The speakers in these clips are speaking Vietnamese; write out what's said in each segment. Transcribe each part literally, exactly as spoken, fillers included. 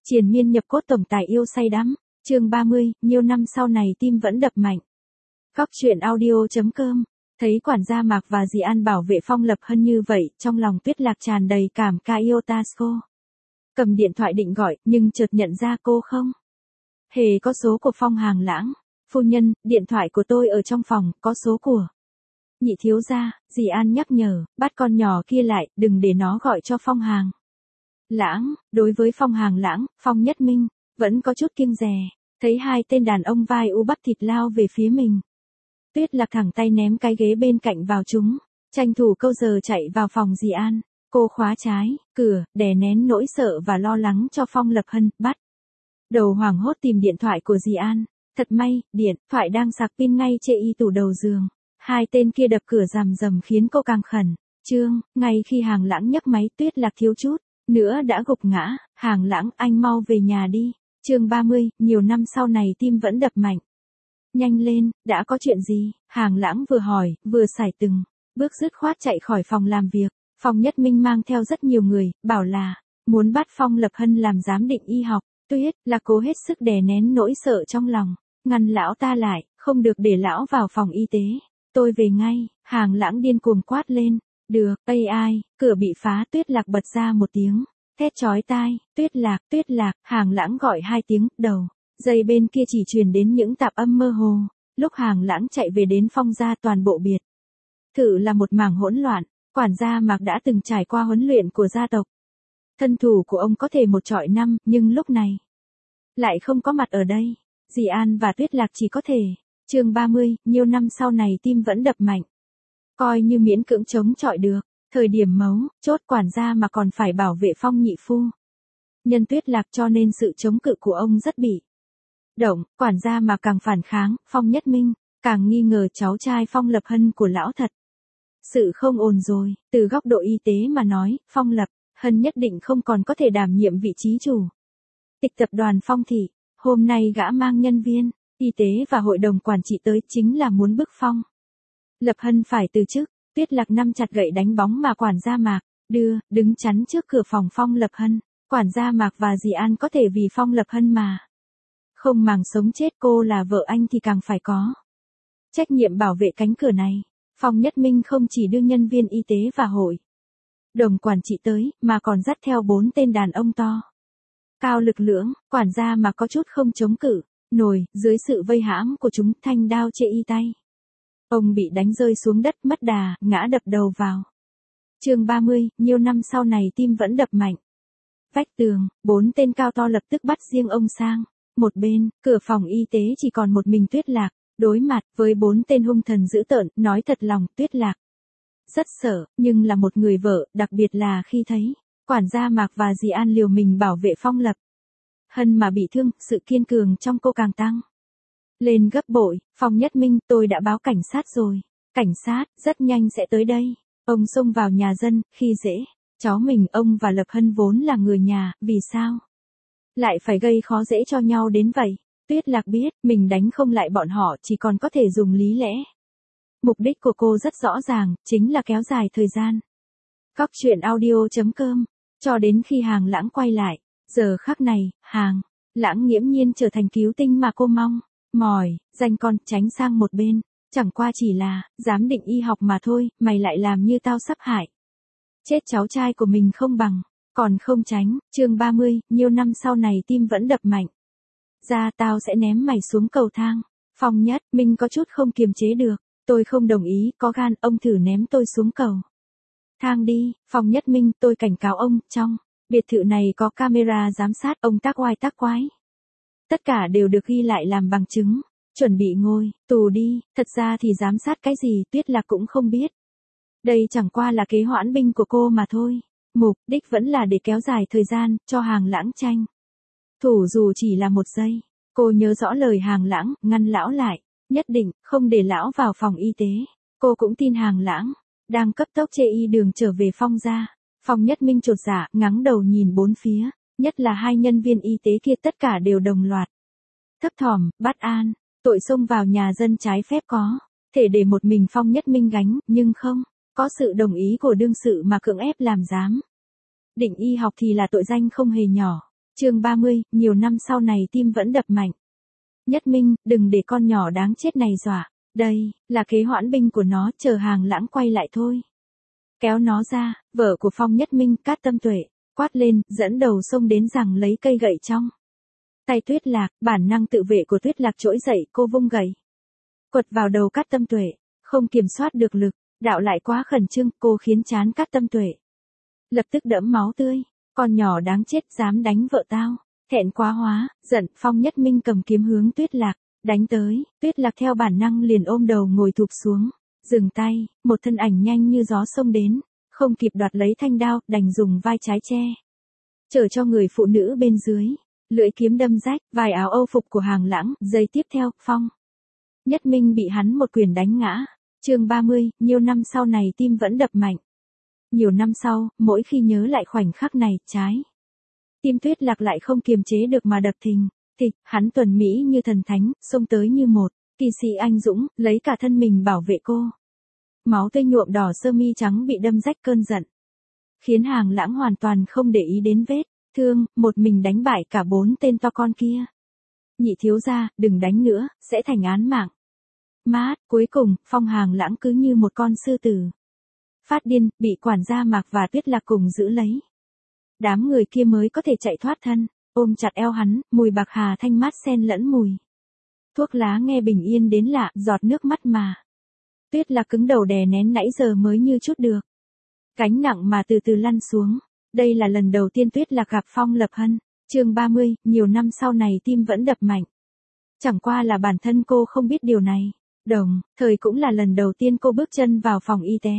Triền miên nhập cốt tổng tài yêu say đắm. Chương ba mươi, nhiều năm sau này tim vẫn đập mạnh. Góc truyện audio.com. Thấy quản gia Mạc và dì An bảo vệ Phong Lập Hân như vậy, trong lòng Tuyết Lạc tràn đầy cảm ca yêu Tasco. Cầm điện thoại định gọi, nhưng chợt nhận ra cô không hề có số của Phong Hàng Lãng. Phu nhân, điện thoại của tôi ở trong phòng, có số của nhị thiếu gia. Dì An nhắc nhở, bắt con nhỏ kia lại, đừng để nó gọi cho Phong Hàng Lãng. Đối với Phong Hàng Lãng, Phong Nhất Minh vẫn có chút kiêng dè. Thấy hai tên đàn ông vai u bắp thịt lao về phía mình, Tuyết Lạc thẳng tay ném cái ghế bên cạnh vào chúng, tranh thủ câu giờ chạy vào phòng dì An. Cô khóa trái cửa, đè nén nỗi sợ và lo lắng cho Phong Lập Hân, bắt đầu hoảng hốt tìm điện thoại của dì An. Thật may, điện thoại đang sạc pin ngay trên y tủ đầu giường. Hai tên kia đập cửa rầm rầm khiến cô càng khẩn trương. Ngay khi Hàng Lãng nhấc máy, Tuyết Lạc thiếu chút nữa đã gục ngã. Hàng Lãng, anh mau về nhà đi. Chương ba mươi, nhiều năm sau này tim vẫn đập mạnh. Nhanh lên, đã có chuyện gì? Hàng Lãng vừa hỏi, vừa sải từng bước dứt khoát chạy khỏi phòng làm việc. Phong Nhất Minh mang theo rất nhiều người, bảo là muốn bắt Phong Lập Hân làm giám định y học. Tuyết Lạc cố hết sức đè nén nỗi sợ trong lòng, ngăn lão ta lại, không được để lão vào phòng y tế. Tôi về ngay. Hàng Lãng điên cuồng quát lên. Được, a i, cửa bị phá. Tuyết Lạc bật ra một tiếng thét chói tai. Tuyết Lạc, Tuyết Lạc. Hàng Lãng gọi hai tiếng, đầu dây bên kia chỉ truyền đến những tạp âm mơ hồ. Lúc Hàng Lãng chạy về đến Phong gia, toàn bộ biệt thự là một mảng hỗn loạn. Quản gia Mạc đã từng trải qua huấn luyện của gia tộc, thân thủ của ông có thể một trọi năm, nhưng lúc này lại không có mặt ở đây. Dì An và Tuyết Lạc chỉ có thể. Chương ba mươi, nhiều năm sau này tim vẫn đập mạnh. Coi như miễn cưỡng chống chọi được. Thời điểm mấu chốt, quản gia mà còn phải bảo vệ Phong nhị phu nhân Tuyết Lạc, cho nên sự chống cự của ông rất bị động. Quản gia mà càng phản kháng, Phong Nhất Minh càng nghi ngờ cháu trai Phong Lập Hân của lão thật sự không ổn rồi. Từ góc độ y tế mà nói, Phong Lập Hân nhất định không còn có thể đảm nhiệm vị trí chủ tịch tập đoàn Phong thị. Hôm nay gã mang nhân viên y tế và hội đồng quản trị tới, chính là muốn bức Phong Lập Hân phải từ chức. Tuyết Lạc nắm chặt gậy đánh bóng mà quản gia Mạc đưa, đứng chắn trước cửa phòng Phong Lập Hân. Quản gia Mạc và dì An có thể vì Phong Lập Hân mà không màng sống chết. Cô là vợ anh thì càng phải có trách nhiệm bảo vệ cánh cửa này. Phong Nhất Minh không chỉ đưa nhân viên y tế và hội đồng quản trị tới, mà còn dắt theo bốn tên đàn ông to cao lực lưỡng. Quản gia mà có chút không chống cự nổi dưới sự vây hãm của chúng, thanh đao chê y tay. Ông bị đánh rơi xuống đất, mất đà, ngã đập đầu vào chương ba mươi, nhiều năm sau này tim vẫn đập mạnh. Vách tường, bốn tên cao to lập tức bắt riêng ông sang một bên. Cửa phòng y tế chỉ còn một mình Tuyết Lạc, đối mặt với bốn tên hung thần dữ tợn. Nói thật lòng, Tuyết Lạc rất sợ, nhưng là một người vợ, đặc biệt là khi thấy quản gia Mạc và dì An liều mình bảo vệ Phong Lập Hân mà bị thương, sự kiên cường trong cô càng tăng lên gấp bội. Phong Nhất Minh, tôi đã báo cảnh sát rồi. Cảnh sát rất nhanh sẽ tới đây. Ông xông vào nhà dân, khi dễ cháu mình. Ông và Lập Hân vốn là người nhà, vì sao lại phải gây khó dễ cho nhau đến vậy? Tuyết Lạc biết mình đánh không lại bọn họ, chỉ còn có thể dùng lý lẽ. Mục đích của cô rất rõ ràng, chính là kéo dài thời gian. Góc truyện audio.com. Cho đến khi Hàng Lãng quay lại. Giờ khắc này, Hàng Lãng nghiễm nhiên trở thành cứu tinh mà cô mong mỏi. Danh con, tránh sang một bên. Chẳng qua chỉ là giám định y học mà thôi, mày lại làm như tao sắp hại chết cháu trai của mình không bằng còn không tránh. Chương ba mươi, nhiều năm sau này tim vẫn đập mạnh. Ra tao sẽ ném mày xuống cầu thang. Phong Nhất Minh có chút không kiềm chế được. Tôi không đồng ý, có gan ông thử ném tôi xuống cầu thang đi. Phong Nhất Minh, tôi cảnh cáo ông, trong biệt thự này có camera giám sát. Ông tác oai tác quái, tất cả đều được ghi lại làm bằng chứng. Chuẩn bị ngồi tù đi. Thật ra thì giám sát cái gì, Tuyết Lạc cũng không biết. Đây chẳng qua là kế hoãn binh của cô mà thôi. Mục đích vẫn là để kéo dài thời gian, cho Hàng Lãng tranh thủ dù chỉ là một giây. Cô nhớ rõ lời Hàng Lãng, ngăn lão lại, nhất định không để lão vào phòng y tế. Cô cũng tin Hàng Lãng đang cấp tốc chê y đường trở về Phong gia. Phong Nhất Minh chột dạ, ngắng đầu nhìn bốn phía, nhất là hai nhân viên y tế kia, tất cả đều đồng loạt thấp thỏm, bất an. Tội xông vào nhà dân trái phép có thể để một mình Phong Nhất Minh gánh, nhưng không có sự đồng ý của đương sự mà cưỡng ép làm giám định y học thì là tội danh không hề nhỏ. Chương ba mươi, nhiều năm sau này tim vẫn đập mạnh. Nhất Minh, đừng để con nhỏ đáng chết này dọa. Đây, là kế hoãn binh của nó, chờ Hàng Lãng quay lại thôi. Kéo nó ra, vợ của Phong Nhất Minh, Cát Tâm Tuệ, quát lên, dẫn đầu xông đến rằng lấy cây gậy trong tay Tuyết Lạc, bản năng tự vệ của Tuyết Lạc trỗi dậy, cô vung gậy quật vào đầu Cát Tâm Tuệ, không kiểm soát được lực, đạo lại quá khẩn trương, cô khiến trán Cát Tâm Tuệ lập tức đẫm máu tươi. Con nhỏ đáng chết dám đánh vợ tao, thẹn quá hóa, giận, Phong Nhất Minh cầm kiếm hướng Tuyết Lạc đánh tới, Tuyết Lạc theo bản năng liền ôm đầu ngồi thụp xuống, dừng tay, một thân ảnh nhanh như gió xông đến, không kịp đoạt lấy thanh đao, đành dùng vai trái che chở cho người phụ nữ bên dưới, lưỡi kiếm đâm rách vài áo âu phục của Hàng Lãng, giây tiếp theo, Phong Nhất Minh bị hắn một quyền đánh ngã. Chương ba mươi, nhiều năm sau này tim vẫn đập mạnh. Nhiều năm sau, mỗi khi nhớ lại khoảnh khắc này, trái tim Tuyết Lạc lại không kiềm chế được mà đập thình thịch, hắn tuần mỹ như thần thánh, xông tới như một kỳ sĩ anh dũng, lấy cả thân mình bảo vệ cô. Máu tươi nhuộm đỏ sơ mi trắng bị đâm rách, cơn giận khiến Hàng Lãng hoàn toàn không để ý đến vết thương, một mình đánh bại cả bốn tên to con kia. Nhị thiếu gia, đừng đánh nữa, sẽ thành án mạng. Mát, cuối cùng, Phong Hàng Lãng cứ như một con sư tử phát điên, bị quản gia Mạc và Tuyết Lạc cùng giữ lấy. Đám người kia mới có thể chạy thoát thân, ôm chặt eo hắn, mùi bạc hà thanh mát xen lẫn mùi thuốc lá nghe bình yên đến lạ, giọt nước mắt mà Tuyết Lạc cứng đầu đè nén nãy giờ mới như chút được gánh nặng mà từ từ lăn xuống. Đây là lần đầu tiên Tuyết Lạc gặp Phong Lập Hân. Chương ba mươi, nhiều năm sau này tim vẫn đập mạnh. Chẳng qua là bản thân cô không biết điều này. Đồng thời cũng là lần đầu tiên cô bước chân vào phòng y tế.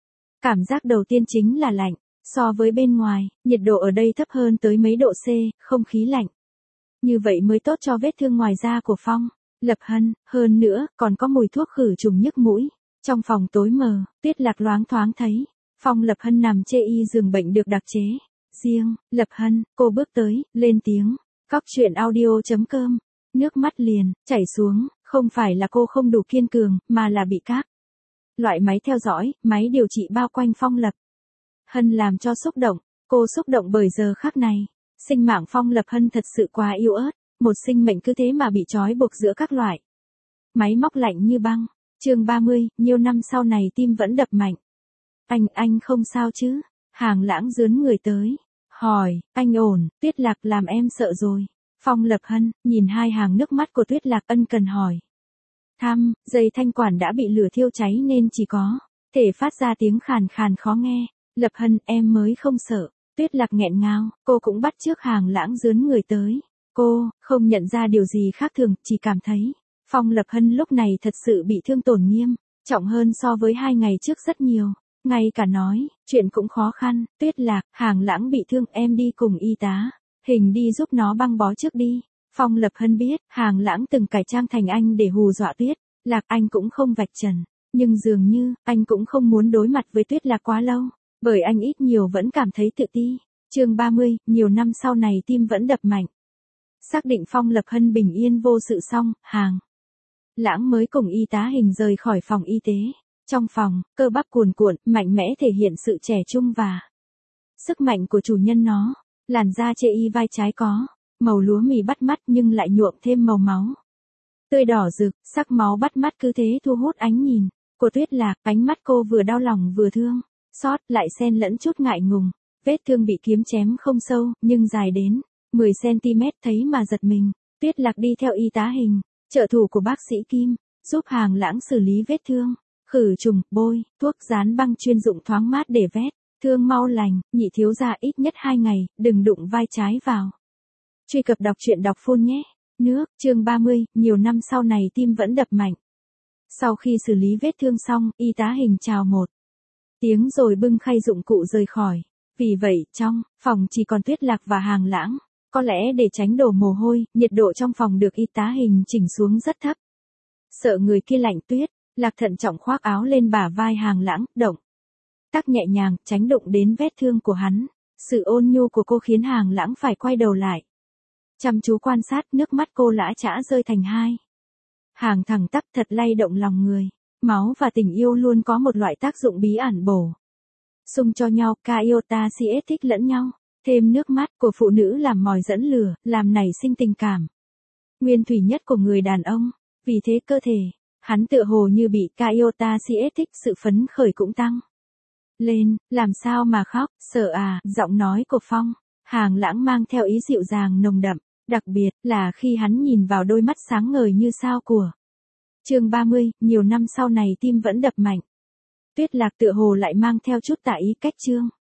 Cảm giác đầu tiên chính là lạnh. So với bên ngoài, nhiệt độ ở đây thấp hơn tới mấy độ C, không khí lạnh. Như vậy mới tốt cho vết thương ngoài da của Phong Lập Hân, hơn nữa, còn có mùi thuốc khử trùng nhức mũi. Trong phòng tối mờ, Tuyết Lạc loáng thoáng thấy Phong Lập Hân nằm chê y giường bệnh được đặc chế riêng. Lập Hân, cô bước tới, lên tiếng. Cóc truyện audio chấm com. Nước mắt liền chảy xuống, không phải là cô không đủ kiên cường, mà là bị các loại máy theo dõi, máy điều trị bao quanh Phong Lập Hân làm cho xúc động. Cô xúc động bởi giờ khắc này, sinh mạng Phong Lập Hân thật sự quá yếu ớt, một sinh mệnh cứ thế mà bị trói buộc giữa các loại máy móc lạnh như băng. Chương ba mươi, nhiều năm sau này tim vẫn đập mạnh. Anh, anh không sao chứ? Hàng Lãng dướn người tới, hỏi, anh ổn? Tuyết Lạc, làm em sợ rồi. Phong Lập Hân, nhìn hai hàng nước mắt của Tuyết Lạc, ân cần hỏi thăm, dây thanh quản đã bị lửa thiêu cháy nên chỉ có thể phát ra tiếng khàn khàn khó nghe. Lập Hân, em mới không sợ. Tuyết Lạc nghẹn ngào, cô cũng bắt chước Hàng Lãng dướn người tới. Cô không nhận ra điều gì khác thường, chỉ cảm thấy Phong Lập Hân lúc này thật sự bị thương tổn nghiêm trọng hơn so với hai ngày trước rất nhiều. Ngay cả nói chuyện cũng khó khăn. Tuyết Lạc, Hàng Lãng bị thương, em đi cùng y tá Hình đi giúp nó băng bó trước đi. Phong Lập Hân biết Hàng Lãng từng cải trang thành anh để hù dọa Tuyết Lạc, anh cũng không vạch trần, nhưng dường như anh cũng không muốn đối mặt với Tuyết Lạc quá lâu, bởi anh ít nhiều vẫn cảm thấy tự ti. Chương ba mươi, nhiều năm sau này tim vẫn đập mạnh. Xác định Phong Lập Hân bình yên vô sự xong, Hàng Lãng mới cùng y tá Hình rời khỏi phòng y tế. Trong phòng, cơ bắp cuồn cuộn, mạnh mẽ thể hiện sự trẻ trung và sức mạnh của chủ nhân nó. Làn da chê y vai trái có màu lúa mì bắt mắt nhưng lại nhuộm thêm màu máu tươi đỏ rực, sắc máu bắt mắt cứ thế thu hút ánh nhìn của Tuyết Lạc. Ánh mắt cô vừa đau lòng vừa thương xót, lại xen lẫn chút ngại ngùng. Vết thương bị kiếm chém không sâu, nhưng dài đến mười xăng ti mét, thấy mà giật mình. Tuyết Lạc đi theo y tá Hình, trợ thủ của bác sĩ Kim, giúp Hàng Lãng xử lý vết thương, khử trùng, bôi thuốc dán băng chuyên dụng thoáng mát để vết thương mau lành. Nhị thiếu gia ít nhất hai ngày, đừng đụng vai trái vào. Truy cập đọc truyện đọc phun nhé. Nước, chương ba mươi, nhiều năm sau này tim vẫn đập mạnh. Sau khi xử lý vết thương xong, y tá Hình chào một tiếng rồi bưng khay dụng cụ rời khỏi. Vì vậy, trong phòng chỉ còn Tuyết Lạc và Hàng Lãng. Có lẽ để tránh đổ mồ hôi, nhiệt độ trong phòng được y tá Hình chỉnh xuống rất thấp. Sợ người kia lạnh, Tuyết Lạc thận trọng khoác áo lên bả vai Hàng Lãng, động tác nhẹ nhàng, tránh đụng đến vết thương của hắn. Sự ôn nhu của cô khiến Hàng Lãng phải quay đầu lại, chăm chú quan sát. Nước mắt cô lã chã rơi thành hai hàng thẳng tắp, thật lay động lòng người. Máu và tình yêu luôn có một loại tác dụng bí ẩn bổ sung cho nhau, ca yêu ta si ết thích lẫn nhau. Thêm nước mắt của phụ nữ làm mồi dẫn lửa, làm nảy sinh tình cảm. Nguyên thủy nhất của người đàn ông, vì thế cơ thể, hắn tựa hồ như bị Kyota siết thích, sự phấn khởi cũng tăng lên, làm sao mà khóc, sợ à, giọng nói của Phong, Hàng Lãng mang theo ý dịu dàng nồng đậm, đặc biệt là khi hắn nhìn vào đôi mắt sáng ngời như sao của. Chương ba mươi, nhiều năm sau này tim vẫn đập mạnh. Tuyết Lạc tựa hồ lại mang theo chút tà ý cách chương.